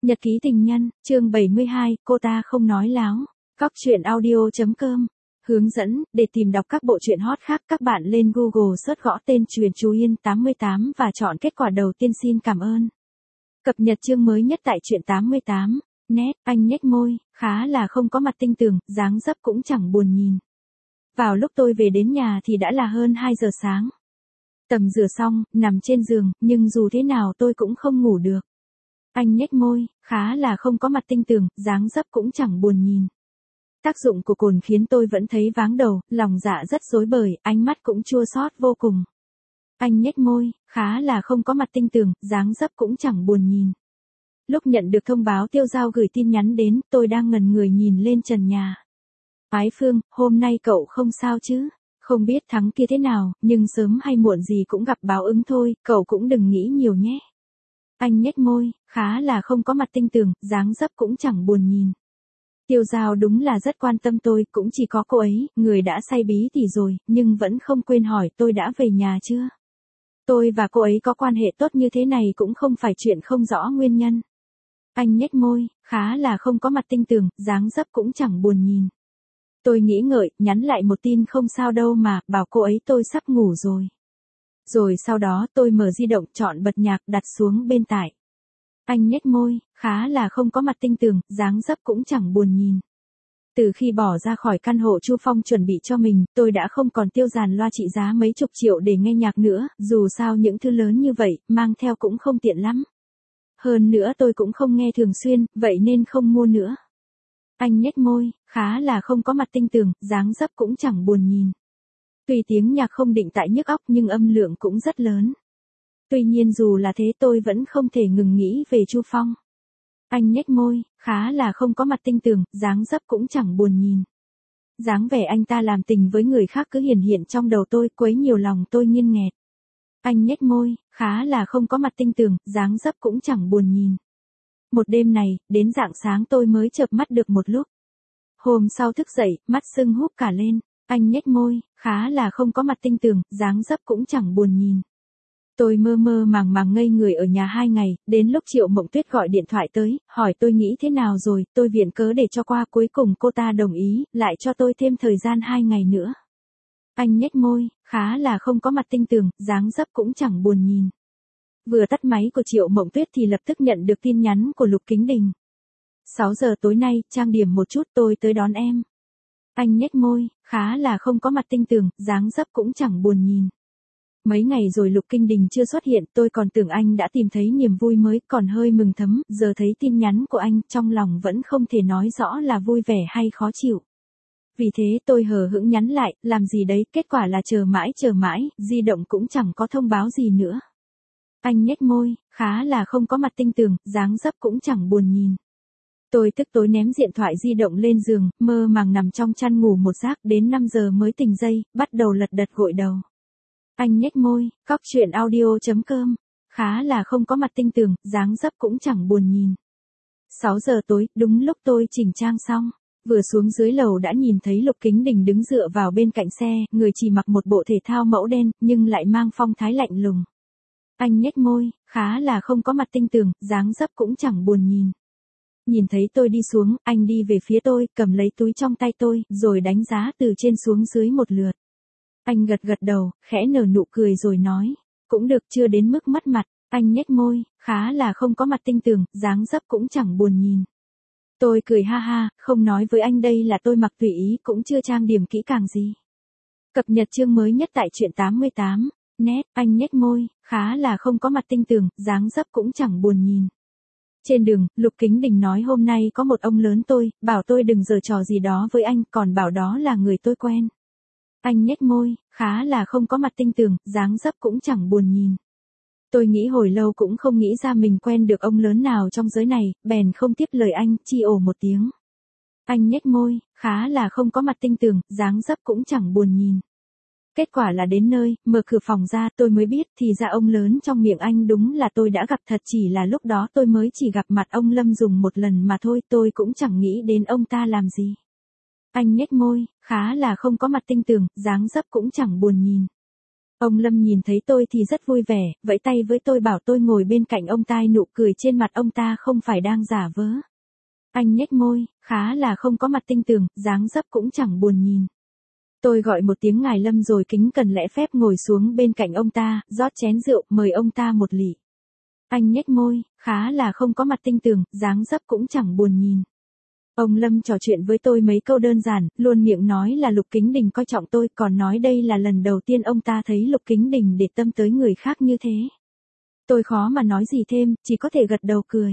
Nhật ký tình nhân, chương 72, cô ta không nói láo. Cóc truyện audio.com. Hướng dẫn, để tìm đọc các bộ truyện hot khác các bạn lên Google search gõ tên Truyện Chú Yên 88 và chọn kết quả đầu tiên xin cảm ơn. Cập nhật chương mới nhất tại truyện 88. Nét, anh nhếch môi, khá là không có mặt tinh tường, dáng dấp cũng chẳng buồn nhìn. Vào lúc tôi về đến nhà thì đã là hơn 2 giờ sáng. Tầm rửa xong, nằm trên giường, nhưng dù thế nào tôi cũng không ngủ được. Anh nhếch môi, khá là không có mặt tinh tường, dáng dấp cũng chẳng buồn nhìn. Tác dụng của cồn khiến tôi vẫn thấy váng đầu, lòng dạ rất rối bời, ánh mắt cũng chua xót vô cùng. Anh nhếch môi, khá là không có mặt tinh tường, dáng dấp cũng chẳng buồn nhìn. Lúc nhận được thông báo Tiêu Giao gửi tin nhắn đến, tôi đang ngẩn người nhìn lên trần nhà. Ái Phương, hôm nay cậu không sao chứ? Không biết thắng kia thế nào, nhưng sớm hay muộn gì cũng gặp báo ứng thôi, cậu cũng đừng nghĩ nhiều nhé. Anh nhếch môi, khá là không có mặt tinh tường, dáng dấp cũng chẳng buồn nhìn. Tiêu Giao đúng là rất quan tâm tôi, cũng chỉ có cô ấy, người đã say bí tỉ rồi, nhưng vẫn không quên hỏi tôi đã về nhà chưa. Tôi và cô ấy có quan hệ tốt như thế này cũng không phải chuyện không rõ nguyên nhân. Anh nhếch môi, khá là không có mặt tinh tường, dáng dấp cũng chẳng buồn nhìn. Tôi nghĩ ngợi, nhắn lại một tin không sao đâu mà, bảo cô ấy tôi sắp ngủ rồi. Rồi sau đó tôi mở di động chọn bật nhạc đặt xuống bên tai. Anh nhếch môi, khá là không có mặt tinh tường, dáng dấp cũng chẳng buồn nhìn. Từ khi bỏ ra khỏi căn hộ Chu Phong chuẩn bị cho mình, tôi đã không còn tiêu dàn loa trị giá mấy chục triệu để nghe nhạc nữa, dù sao những thứ lớn như vậy, mang theo cũng không tiện lắm. Hơn nữa tôi cũng không nghe thường xuyên, vậy nên không mua nữa. Anh nhếch môi, khá là không có mặt tinh tường, dáng dấp cũng chẳng buồn nhìn. Tuy tiếng nhạc không định tại nhức óc nhưng âm lượng cũng rất lớn. Tuy nhiên dù là thế tôi vẫn không thể ngừng nghĩ về Chu Phong. Anh nhếch môi, khá là không có mặt tinh tường, dáng dấp cũng chẳng buồn nhìn. Dáng vẻ anh ta làm tình với người khác cứ hiển hiện trong đầu tôi, quấy nhiều lòng tôi nghiêng nghẹt. Anh nhếch môi, khá là không có mặt tinh tường, dáng dấp cũng chẳng buồn nhìn. Một đêm này, đến rạng sáng tôi mới chợp mắt được một lúc. Hôm sau thức dậy, mắt sưng húp cả lên. Anh nhếch môi, khá là không có mặt tinh tường, dáng dấp cũng chẳng buồn nhìn. Tôi mơ mơ màng màng ngây người ở nhà 2 ngày, đến lúc Triệu Mộng Tuyết gọi điện thoại tới, hỏi tôi nghĩ thế nào rồi, tôi viện cớ để cho qua, cuối cùng cô ta đồng ý, lại cho tôi thêm thời gian 2 ngày nữa. Anh nhếch môi, khá là không có mặt tinh tường, dáng dấp cũng chẳng buồn nhìn. Vừa tắt máy của Triệu Mộng Tuyết thì lập tức nhận được tin nhắn của Lục Kính Đình. 6 giờ tối nay, trang điểm một chút tôi tới đón em. Anh nhếch môi, khá là không có mặt tinh tường, dáng dấp cũng chẳng buồn nhìn. Mấy ngày rồi Lục Kinh Đình chưa xuất hiện, tôi còn tưởng anh đã tìm thấy niềm vui mới, còn hơi mừng thấm, giờ thấy tin nhắn của anh, trong lòng vẫn không thể nói rõ là vui vẻ hay khó chịu. Vì thế tôi hờ hững nhắn lại, làm gì đấy, kết quả là chờ mãi, di động cũng chẳng có thông báo gì nữa. Anh nhếch môi, khá là không có mặt tinh tường, dáng dấp cũng chẳng buồn nhìn. Tôi tức tối ném điện thoại di động lên giường, mơ màng nằm trong chăn ngủ một giấc, đến 5 giờ mới tỉnh dậy, bắt đầu lật đật gội đầu. Anh nhếch môi, cóc truyện audio.com. Khá là không có mặt tinh tường, dáng dấp cũng chẳng buồn nhìn. 6 giờ tối, đúng lúc tôi chỉnh trang xong. Vừa xuống dưới lầu đã nhìn thấy Lục Kính Đình đứng dựa vào bên cạnh xe, người chỉ mặc một bộ thể thao mẫu đen, nhưng lại mang phong thái lạnh lùng. Anh nhếch môi, khá là không có mặt tinh tường, dáng dấp cũng chẳng buồn nhìn. Nhìn thấy tôi đi xuống, anh đi về phía tôi, cầm lấy túi trong tay tôi, rồi đánh giá từ trên xuống dưới một lượt. Anh gật gật đầu, khẽ nở nụ cười rồi nói, cũng được, chưa đến mức mất mặt. Anh nhếch môi, khá là không có mặt tinh tường, dáng dấp cũng chẳng buồn nhìn. Tôi cười ha ha, không nói với anh đây là tôi mặc tùy ý, cũng chưa trang điểm kỹ càng gì. Cập nhật chương mới nhất tại truyện 88. Nét, anh nhếch môi, khá là không có mặt tinh tường, dáng dấp cũng chẳng buồn nhìn. Trên đường, Lục Kính Đình nói hôm nay có một ông lớn tôi, bảo tôi đừng giở trò gì đó với anh, còn bảo đó là người tôi quen. Anh nhếch môi, khá là không có mặt tinh tường, dáng dấp cũng chẳng buồn nhìn. Tôi nghĩ hồi lâu cũng không nghĩ ra mình quen được ông lớn nào trong giới này, bèn không tiếp lời anh, chi ồ một tiếng. Anh nhếch môi, khá là không có mặt tinh tường, dáng dấp cũng chẳng buồn nhìn. Kết quả là đến nơi, mở cửa phòng ra tôi mới biết thì ra ông lớn trong miệng anh đúng là tôi đã gặp thật, chỉ là lúc đó tôi mới chỉ gặp mặt ông Lâm Dùng một lần mà thôi, tôi cũng chẳng nghĩ đến ông ta làm gì. Anh nhếch môi, khá là không có mặt tinh tường, dáng dấp cũng chẳng buồn nhìn. Ông Lâm nhìn thấy tôi thì rất vui vẻ, vẫy tay với tôi bảo tôi ngồi bên cạnh ông ta, nụ cười trên mặt ông ta không phải đang giả vờ. Anh nhếch môi, khá là không có mặt tinh tường, dáng dấp cũng chẳng buồn nhìn. Tôi gọi một tiếng ngài Lâm rồi kính cẩn lễ phép ngồi xuống bên cạnh ông ta, rót chén rượu, mời ông ta một lị. Anh nhếch môi, khá là không có mặt tinh tường, dáng dấp cũng chẳng buồn nhìn. Ông Lâm trò chuyện với tôi mấy câu đơn giản, luôn miệng nói là Lục Kính Đình coi trọng tôi, còn nói đây là lần đầu tiên ông ta thấy Lục Kính Đình để tâm tới người khác như thế. Tôi khó mà nói gì thêm, chỉ có thể gật đầu cười.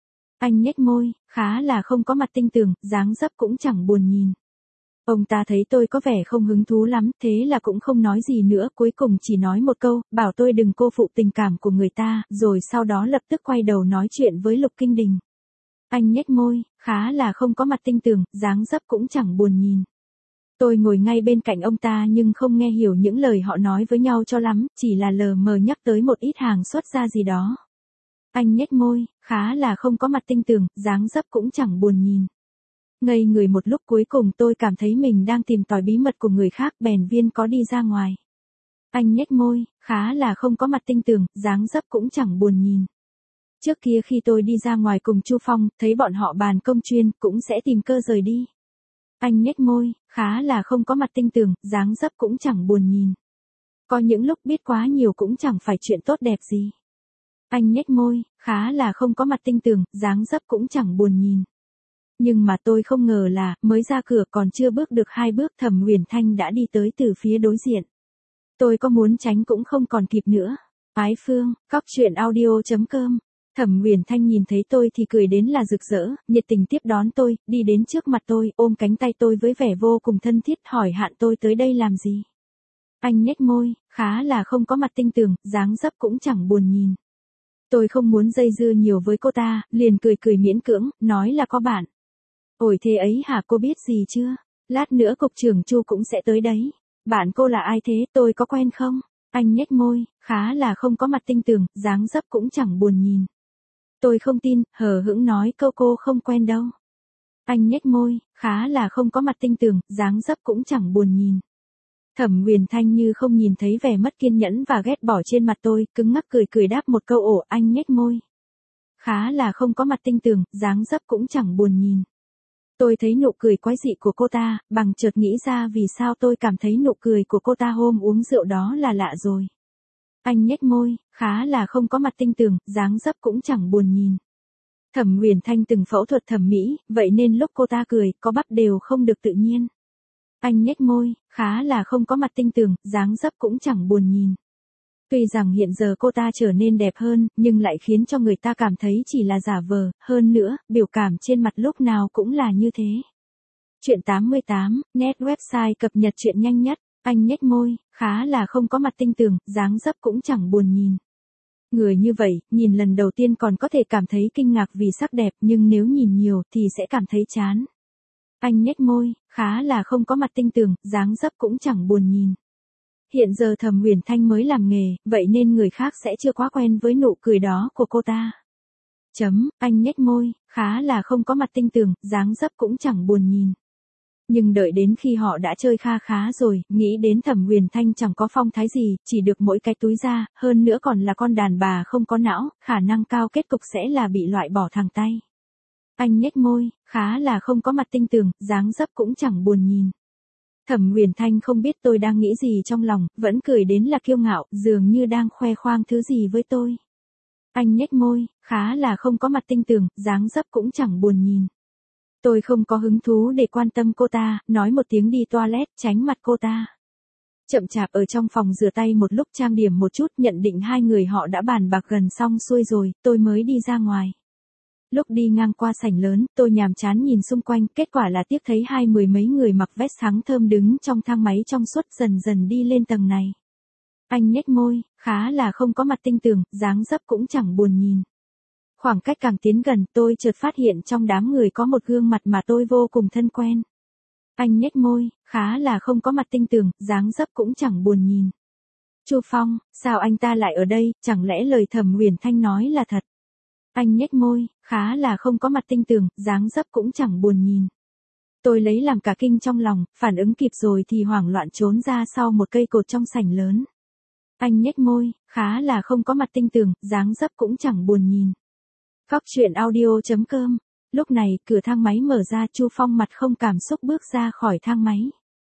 Anh nhếch môi, khá là không có mặt tinh tường, dáng dấp cũng chẳng buồn nhìn. Ông ta thấy tôi có vẻ không hứng thú lắm, thế là cũng không nói gì nữa, cuối cùng chỉ nói một câu, bảo tôi đừng cô phụ tình cảm của người ta, rồi sau đó lập tức quay đầu nói chuyện với Lục Kinh Đình. Anh nhếch môi, khá là không có mặt tinh tường, dáng dấp cũng chẳng buồn nhìn. Tôi ngồi ngay bên cạnh ông ta nhưng không nghe hiểu những lời họ nói với nhau cho lắm, chỉ là lờ mờ nhắc tới một ít hàng xuất ra gì đó. Anh nhếch môi, khá là không có mặt tinh tường, dáng dấp cũng chẳng buồn nhìn. Ngây người một lúc, cuối cùng tôi cảm thấy mình đang tìm tòi bí mật của người khác, bèn viên có đi ra ngoài. Anh nhếch môi, khá là không có mặt tinh tường, dáng dấp cũng chẳng buồn nhìn. Trước kia khi tôi đi ra ngoài cùng Chu Phong, thấy bọn họ bàn công chuyên, cũng sẽ tìm cơ rời đi. Anh nhếch môi, khá là không có mặt tinh tường, dáng dấp cũng chẳng buồn nhìn. Có những lúc biết quá nhiều cũng chẳng phải chuyện tốt đẹp gì. Anh nhếch môi, khá là không có mặt tinh tường, dáng dấp cũng chẳng buồn nhìn. Nhưng mà tôi không ngờ là, mới ra cửa còn chưa bước được 2 bước, Thẩm Huyền Thanh đã đi tới từ phía đối diện. Tôi có muốn tránh cũng không còn kịp nữa. Ái Phương, coctruyện.audio.com. Thẩm Huyền Thanh nhìn thấy tôi thì cười đến là rực rỡ, nhiệt tình tiếp đón tôi, đi đến trước mặt tôi, ôm cánh tay tôi với vẻ vô cùng thân thiết, hỏi hạn tôi tới đây làm gì. Anh nhếch môi, khá là không có mặt tinh tường, dáng dấp cũng chẳng buồn nhìn. Tôi không muốn dây dưa nhiều với cô ta, liền cười cười miễn cưỡng, nói là có bạn. Ôi thế ấy hả, cô biết gì chưa? Lát nữa cục trưởng Chu cũng sẽ tới đấy. Bạn cô là ai thế, tôi có quen không? Anh nhếch môi, khá là không có mặt tinh tường, dáng dấp cũng chẳng buồn nhìn. Tôi không tin, hờ hững nói câu cô không quen đâu. Anh nhếch môi, khá là không có mặt tinh tường, dáng dấp cũng chẳng buồn nhìn. Thẩm Huyền Thanh như không nhìn thấy vẻ mất kiên nhẫn và ghét bỏ trên mặt tôi, cứng ngắc cười cười đáp một câu. Ồ, anh nhếch môi. Khá là không có mặt tinh tường, dáng dấp cũng chẳng buồn nhìn. Tôi thấy nụ cười quái dị của cô ta, bằng chợt nghĩ ra vì sao tôi cảm thấy nụ cười của cô ta hôm uống rượu đó là lạ rồi. Anh nhếch môi, khá là không có mặt tinh tường, dáng dấp cũng chẳng buồn nhìn. Thẩm Huyền Thanh từng phẫu thuật thẩm mỹ, vậy nên lúc cô ta cười, có bắp đều không được tự nhiên. Anh nhếch môi, khá là không có mặt tinh tường, dáng dấp cũng chẳng buồn nhìn. Tuy rằng hiện giờ cô ta trở nên đẹp hơn, nhưng lại khiến cho người ta cảm thấy chỉ là giả vờ, hơn nữa, biểu cảm trên mặt lúc nào cũng là như thế. Chuyện 88, net website cập nhật chuyện nhanh nhất. Anh nhếch môi, khá là không có mặt tinh tường, dáng dấp cũng chẳng buồn nhìn. Người như vậy, nhìn lần đầu tiên còn có thể cảm thấy kinh ngạc vì sắc đẹp, nhưng nếu nhìn nhiều thì sẽ cảm thấy chán. Anh nhếch môi, khá là không có mặt tinh tường, dáng dấp cũng chẳng buồn nhìn. Hiện giờ Thẩm Huyền Thanh mới làm nghề, vậy nên người khác sẽ chưa quá quen với nụ cười đó của cô ta. Anh nhếch môi, khá là không có mặt tinh tường, dáng dấp cũng chẳng buồn nhìn. Nhưng đợi đến khi họ đã chơi kha khá rồi, nghĩ đến Thẩm Huyền Thanh chẳng có phong thái gì, chỉ được mỗi cái túi da, hơn nữa còn là con đàn bà không có não, khả năng cao kết cục sẽ là bị loại bỏ thẳng tay. Anh nhếch môi, khá là không có mặt tinh tường, dáng dấp cũng chẳng buồn nhìn. Thẩm Huyền Thanh không biết tôi đang nghĩ gì trong lòng, vẫn cười đến là kiêu ngạo, dường như đang khoe khoang thứ gì với tôi. Anh nhếch môi, khá là không có mặt tinh tường, dáng dấp cũng chẳng buồn nhìn. Tôi không có hứng thú để quan tâm cô ta, nói một tiếng đi toilet, tránh mặt cô ta. Chậm chạp ở trong phòng rửa tay một lúc trang điểm một chút, nhận định hai người họ đã bàn bạc gần xong xuôi rồi, tôi mới đi ra ngoài. Lúc đi ngang qua sảnh lớn, tôi nhàm chán nhìn xung quanh, kết quả là tiếp thấy mười mấy người mặc vest trắng thơm đứng trong thang máy trong suốt dần dần đi lên tầng này. Anh nhếch môi, khá là không có mặt tinh tường, dáng dấp cũng chẳng buồn nhìn. Khoảng cách càng tiến gần, tôi chợt phát hiện trong đám người có một gương mặt mà tôi vô cùng thân quen. Anh nhếch môi, khá là không có mặt tinh tường, dáng dấp cũng chẳng buồn nhìn. Chu Phong, sao anh ta lại ở đây, chẳng lẽ lời Thẩm Huyền Thanh nói là thật? Anh nhếch môi, khá là không có mặt tinh tường, dáng dấp cũng chẳng buồn nhìn. Tôi lấy làm cả kinh trong lòng, phản ứng kịp rồi thì hoảng loạn trốn ra sau một cây cột trong sảnh lớn. Anh nhếch môi, khá là không có mặt tinh tường, dáng dấp cũng chẳng buồn nhìn. Cóc truyện audio.com. Lúc này, cửa thang máy mở ra, Chu Phong mặt không cảm xúc bước ra khỏi thang máy.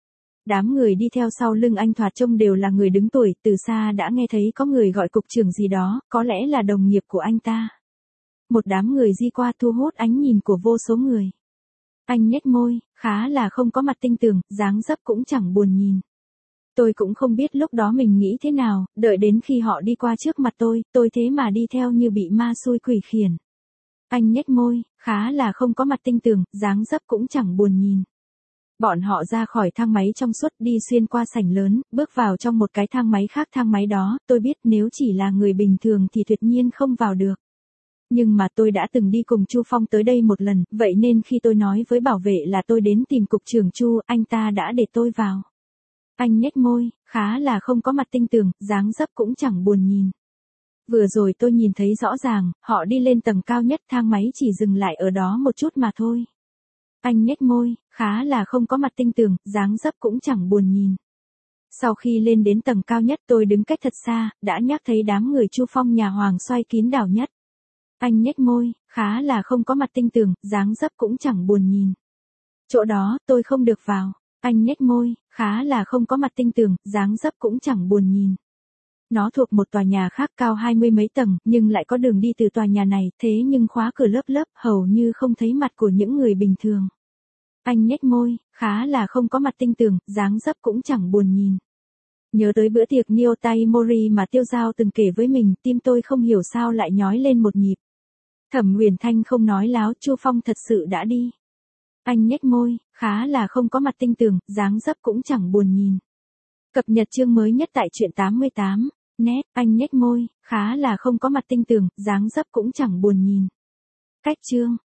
Đám người đi theo sau lưng anh thoạt trông đều là người đứng tuổi, từ xa đã nghe thấy có người gọi cục trưởng gì đó, có lẽ là đồng nghiệp của anh ta. Một đám người di qua thu hút ánh nhìn của vô số người. Anh nhếch môi, khá là không có mặt tinh tường, dáng dấp cũng chẳng buồn nhìn. Tôi cũng không biết lúc đó mình nghĩ thế nào, đợi đến khi họ đi qua trước mặt tôi thế mà đi theo như bị ma xui quỷ khiển. Anh nhếch môi, khá là không có mặt tinh tường, dáng dấp cũng chẳng buồn nhìn. Bọn họ ra khỏi thang máy trong suốt đi xuyên qua sảnh lớn, bước vào trong một cái thang máy khác thang máy đó, tôi biết nếu chỉ là người bình thường thì tuyệt nhiên không vào được. Nhưng mà tôi đã từng đi cùng Chu Phong tới đây một lần, vậy nên khi tôi nói với bảo vệ là tôi đến tìm cục trưởng Chu, anh ta đã để tôi vào. Anh nhếch môi, khá là không có mặt tinh tường, dáng dấp cũng chẳng buồn nhìn. Vừa rồi tôi nhìn thấy rõ ràng, họ đi lên tầng cao nhất thang máy chỉ dừng lại ở đó một chút mà thôi. Anh nhếch môi, khá là không có mặt tinh tường, dáng dấp cũng chẳng buồn nhìn. Sau khi lên đến tầng cao nhất tôi đứng cách thật xa, đã nhắc thấy đám người Chu Phong nhà Hoàng xoay kín đảo nhất. Anh nhếch môi, khá là không có mặt tinh tường, dáng dấp cũng chẳng buồn nhìn. Chỗ đó, tôi không được vào. Anh nhếch môi, khá là không có mặt tinh tường, dáng dấp cũng chẳng buồn nhìn. Nó thuộc một tòa nhà khác cao 20 mấy tầng, nhưng lại có đường đi từ tòa nhà này, thế nhưng khóa cửa lớp, hầu như không thấy mặt của những người bình thường. Anh nhếch môi, khá là không có mặt tinh tường, dáng dấp cũng chẳng buồn nhìn. Nhớ tới bữa tiệc Nyotai Mori mà Tiêu Giao từng kể với mình, tim tôi không hiểu sao lại nhói lên một nhịp. Thẩm Huyền Thanh không nói láo, Chu Phong thật sự đã đi. Anh nhếch môi, khá là không có mặt tinh tường, dáng dấp cũng chẳng buồn nhìn. Cập nhật chương mới nhất tại truyện 88. Net, anh nhếch môi, khá là không có mặt tinh tường, dáng dấp cũng chẳng buồn nhìn. Cách chương.